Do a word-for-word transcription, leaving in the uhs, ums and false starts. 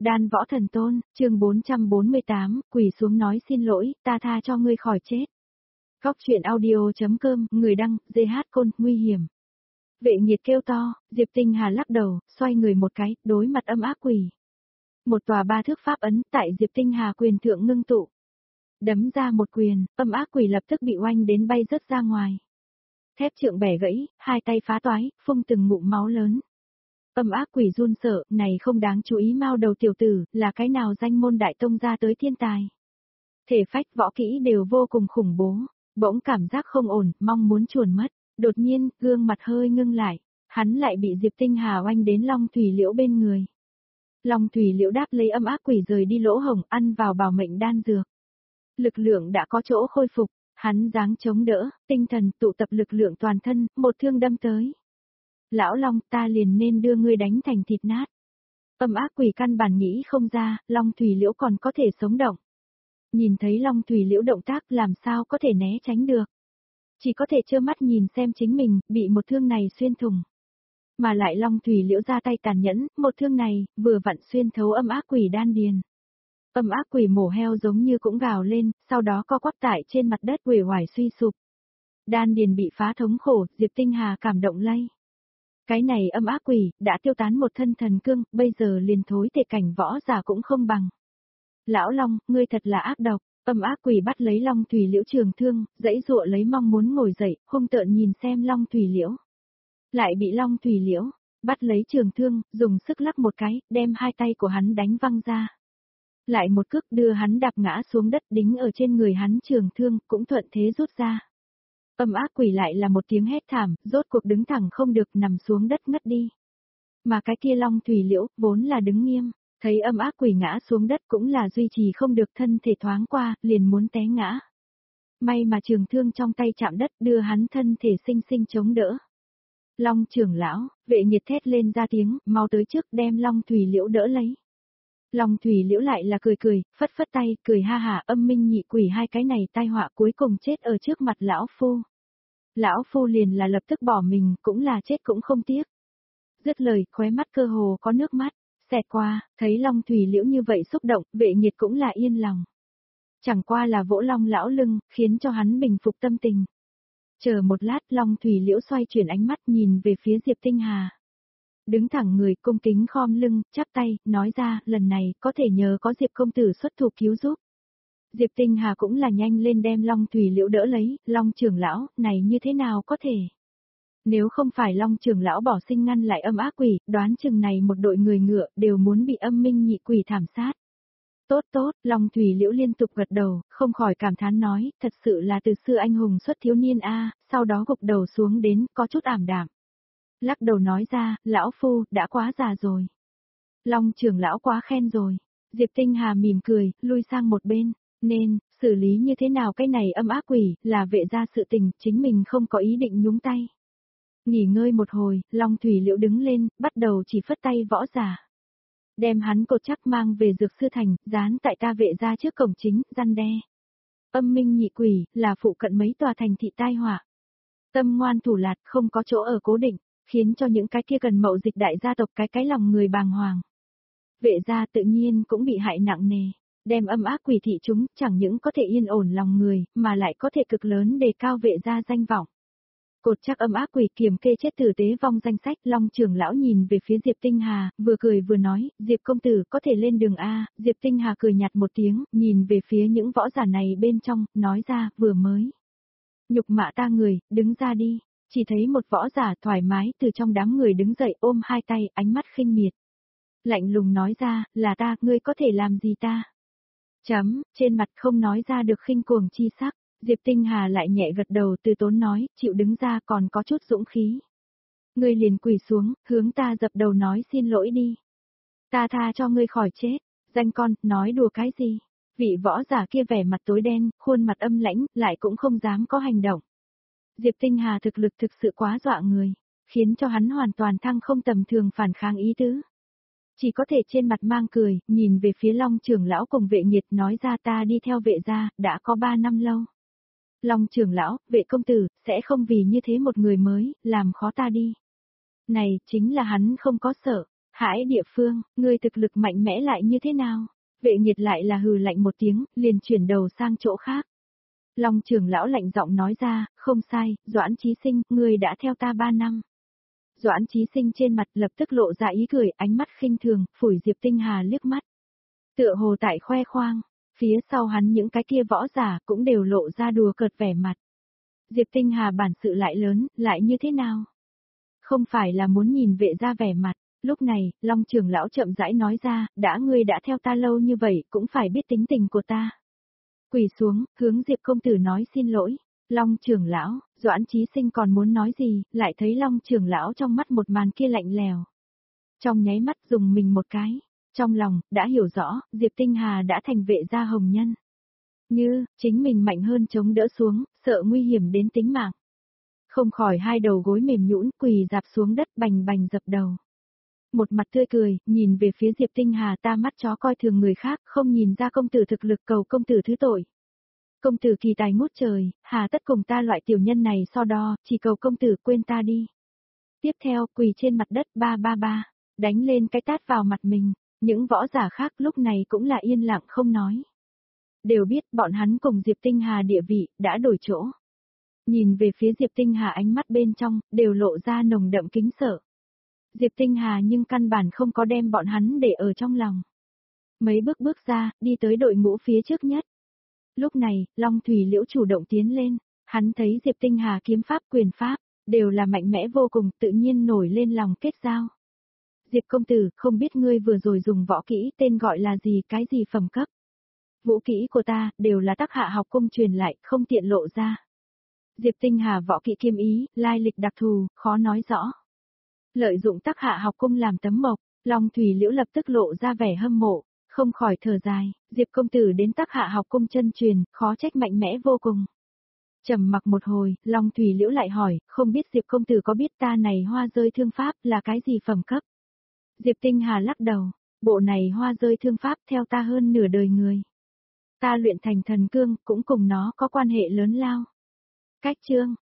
Đan Võ Thần Tôn, chương bốn trăm bốn mươi tám, quỳ xuống nói xin lỗi, ta tha cho ngươi khỏi chết. Góc truyện audio.com, người đăng, giê hát Côn, nguy hiểm. Vệ Nhiệt kêu to, Diệp Tinh Hà lắc đầu, xoay người một cái, đối mặt âm ác quỷ. Một tòa ba thước pháp ấn tại Diệp Tinh Hà quyền thượng ngưng tụ. Đấm ra một quyền, âm ác quỷ lập tức bị oanh đến bay rớt ra ngoài. Thép trượng bẻ gãy, hai tay phá toái, phun từng ngụm máu lớn. Âm ác quỷ run sợ, này không đáng chú ý mao đầu tiểu tử, là cái nào danh môn đại tông ra tới thiên tài. Thể phách võ kỹ đều vô cùng khủng bố, bỗng cảm giác không ổn, mong muốn chuồn mất, đột nhiên, gương mặt hơi ngưng lại, hắn lại bị Diệp Tinh Hà oanh đến Long Thủy Liễu bên người. Long Thủy Liễu đáp lấy âm ác quỷ rời đi lỗ hổng, ăn vào bảo mệnh đan dược. Lực lượng đã có chỗ khôi phục, hắn dáng chống đỡ, tinh thần tụ tập lực lượng toàn thân, một thương đâm tới. Lão Long, ta liền nên đưa ngươi đánh thành thịt nát. Âm ác quỷ căn bản nghĩ không ra, Long Thủy Liễu còn có thể sống động. Nhìn thấy Long Thủy Liễu động tác làm sao có thể né tránh được. Chỉ có thể trơ mắt nhìn xem chính mình, bị một thương này xuyên thủng. Mà lại Long Thủy Liễu ra tay tàn nhẫn, một thương này, vừa vặn xuyên thấu âm ác quỷ đan điền. Âm ác quỷ mổ heo giống như cũng gào lên, sau đó co quắp tại trên mặt đất uể oải suy sụp. Đan điền bị phá thống khổ, Diệp Tinh Hà cảm động lây. Cái này âm ác quỷ, đã tiêu tán một thân thần cương, bây giờ liền thối thể cảnh võ giả cũng không bằng. Lão Long, ngươi thật là ác độc, âm ác quỷ bắt lấy Long Thủy Liễu trường thương, dãy dụa lấy mong muốn ngồi dậy, hung tợn nhìn xem Long Thủy Liễu. Lại bị Long Thủy Liễu, bắt lấy trường thương, dùng sức lắc một cái, đem hai tay của hắn đánh văng ra. Lại một cước đưa hắn đạp ngã xuống đất đính ở trên người hắn trường thương, cũng thuận thế rút ra. Âm ác quỷ lại là một tiếng hét thảm, rốt cuộc đứng thẳng không được nằm xuống đất ngất đi. Mà cái kia Long Thủy Liễu, vốn là đứng nghiêm, thấy âm ác quỷ ngã xuống đất cũng là duy trì không được thân thể thoáng qua, liền muốn té ngã. May mà trường thương trong tay chạm đất đưa hắn thân thể sinh sinh chống đỡ. Long trưởng lão, Vệ Nhiệt thét lên ra tiếng, mau tới trước đem Long Thủy Liễu đỡ lấy. Long Thủy Liễu lại là cười cười, phất phất tay, cười ha hả, âm minh nhị quỷ hai cái này tai họa cuối cùng chết ở trước mặt lão phu. Lão phu liền là lập tức bỏ mình, cũng là chết cũng không tiếc. Dứt lời, khóe mắt cơ hồ có nước mắt, xẹt qua, thấy Long Thủy Liễu như vậy xúc động, Vệ Nhiệt cũng là yên lòng. Chẳng qua là vỗ Long lão lưng, khiến cho hắn bình phục tâm tình. Chờ một lát, Long Thủy Liễu xoay chuyển ánh mắt nhìn về phía Diệp Tinh Hà. Đứng thẳng người, cung kính khom lưng, chắp tay, nói ra, lần này, có thể nhờ có Diệp công tử xuất thủ cứu giúp. Diệp Tinh Hà cũng là nhanh lên đem Long Thủy Liễu đỡ lấy, Long trưởng lão, này như thế nào có thể? Nếu không phải Long trưởng lão bỏ sinh ngăn lại âm ác quỷ, đoán chừng này một đội người ngựa, đều muốn bị âm minh nhị quỷ thảm sát. Tốt tốt, Long Thủy Liễu liên tục gật đầu, không khỏi cảm thán nói, thật sự là từ xưa anh hùng xuất thiếu niên a, sau đó gục đầu xuống đến, có chút ảm đạm. Lắc đầu nói ra, lão phu, đã quá già rồi. Long trưởng lão quá khen rồi. Diệp Tinh Hà mỉm cười, lui sang một bên, nên, xử lý như thế nào cái này âm ác quỷ, là vệ ra sự tình, chính mình không có ý định nhúng tay. Nghỉ ngơi một hồi, Long Thủy Liễu đứng lên, bắt đầu chỉ phất tay võ giả. Đem hắn cột chắc mang về dược sư thành, dán tại ta vệ ra trước cổng chính, răn đe. Âm minh nhị quỷ, là phụ cận mấy tòa thành thị tai họa. Tâm ngoan thủ lạt, không có chỗ ở cố định, khiến cho những cái kia gần mậu dịch đại gia tộc cái cái lòng người bàng hoàng. Vệ gia tự nhiên cũng bị hại nặng nề, đem âm ác quỷ thị chúng chẳng những có thể yên ổn lòng người, mà lại có thể cực lớn đề cao vệ gia danh vọng. Cột chắc âm ác quỷ kiềm kê chết tử tế vong danh sách, Long trưởng lão nhìn về phía Diệp Tinh Hà, vừa cười vừa nói, Diệp công tử có thể lên đường A, Diệp Tinh Hà cười nhạt một tiếng, nhìn về phía những võ giả này bên trong, nói ra, vừa mới. Nhục mạ ta người, đứng ra đi. Chỉ thấy một võ giả thoải mái từ trong đám người đứng dậy ôm hai tay, ánh mắt khinh miệt. Lạnh lùng nói ra, là ta, ngươi có thể làm gì ta? Chấm, trên mặt không nói ra được khinh cuồng chi sắc, Diệp Tinh Hà lại nhẹ gật đầu từ tốn nói, chịu đứng ra còn có chút dũng khí. Ngươi liền quỳ xuống, hướng ta dập đầu nói xin lỗi đi. Ta tha cho ngươi khỏi chết, danh con, nói đùa cái gì? Vị võ giả kia vẻ mặt tối đen, khuôn mặt âm lãnh, lại cũng không dám có hành động. Diệp Tinh Hà thực lực thực sự quá dọa người, khiến cho hắn hoàn toàn thăng không tầm thường phản kháng ý tứ. Chỉ có thể trên mặt mang cười, nhìn về phía Long trưởng lão cùng Vệ Nhiệt nói ra ta đi theo vệ gia, đã có ba năm lâu. Long trưởng lão, Vệ công tử, sẽ không vì như thế một người mới, làm khó ta đi. Này, chính là hắn không có sợ, Hãi địa phương, ngươi thực lực mạnh mẽ lại như thế nào? Vệ Nhiệt lại là hừ lạnh một tiếng, liền chuyển đầu sang chỗ khác. Long trưởng lão lạnh giọng nói ra, không sai, Doãn Chí Sinh, ngươi đã theo ta ba năm. Doãn Chí Sinh trên mặt lập tức lộ ra ý cười, ánh mắt khinh thường, phủi Diệp Tinh Hà liếc mắt. Tựa hồ tại khoe khoang, phía sau hắn những cái kia võ giả cũng đều lộ ra đùa cợt vẻ mặt. Diệp Tinh Hà bản sự lại lớn, lại như thế nào? Không phải là muốn nhìn vệ ra vẻ mặt. Lúc này, Long trưởng lão chậm rãi nói ra, đã ngươi đã theo ta lâu như vậy, cũng phải biết tính tình của ta. Quỳ xuống, hướng Diệp công tử nói xin lỗi. Long trưởng lão, Doãn Chí Sinh còn muốn nói gì, lại thấy Long trưởng lão trong mắt một màn kia lạnh lèo. Trong nháy mắt dùng mình một cái, trong lòng, đã hiểu rõ, Diệp Tinh Hà đã thành vệ gia hồng nhân. Như, chính mình mạnh hơn chống đỡ xuống, sợ nguy hiểm đến tính mạng. Không khỏi hai đầu gối mềm nhũn quỳ dạp xuống đất bành bành dập đầu. Một mặt tươi cười, nhìn về phía Diệp Tinh Hà, ta mắt chó coi thường người khác, không nhìn ra công tử thực lực, cầu công tử thứ tội. Công tử kỳ tài ngút trời, hà tất cùng ta loại tiểu nhân này so đo, chỉ cầu công tử quên ta đi. Tiếp theo, quỳ trên mặt đất ba ba ba, đánh lên cái tát vào mặt mình, những võ giả khác lúc này cũng là yên lặng không nói. Đều biết bọn hắn cùng Diệp Tinh Hà địa vị, đã đổi chỗ. Nhìn về phía Diệp Tinh Hà ánh mắt bên trong, đều lộ ra nồng đậm kính sợ. Diệp Tinh Hà nhưng căn bản không có đem bọn hắn để ở trong lòng. Mấy bước bước ra, đi tới đội ngũ phía trước nhất. Lúc này, Long Thủy Liễu chủ động tiến lên, hắn thấy Diệp Tinh Hà kiếm pháp quyền pháp, đều là mạnh mẽ vô cùng, tự nhiên nổi lên lòng kết giao. Diệp công tử, không biết ngươi vừa rồi dùng võ kỹ tên gọi là gì, cái gì phẩm cấp. Vũ kỹ của ta, đều là Tắc Hạ học cung truyền lại, không tiện lộ ra. Diệp Tinh Hà võ kỹ kiêm ý, lai lịch đặc thù, khó nói rõ. Lợi dụng Tắc Hạ học cung làm tấm mộc, Long Thủy Liễu lập tức lộ ra vẻ hâm mộ, không khỏi thở dài, Diệp công tử đến Tắc Hạ học cung chân truyền, khó trách mạnh mẽ vô cùng. Trầm mặc một hồi, Long Thủy Liễu lại hỏi, không biết Diệp công tử có biết ta này hoa rơi thương pháp là cái gì phẩm cấp? Diệp Tinh Hà lắc đầu, bộ này hoa rơi thương pháp theo ta hơn nửa đời người. Ta luyện thành thần cương, cũng cùng nó có quan hệ lớn lao. Cách chương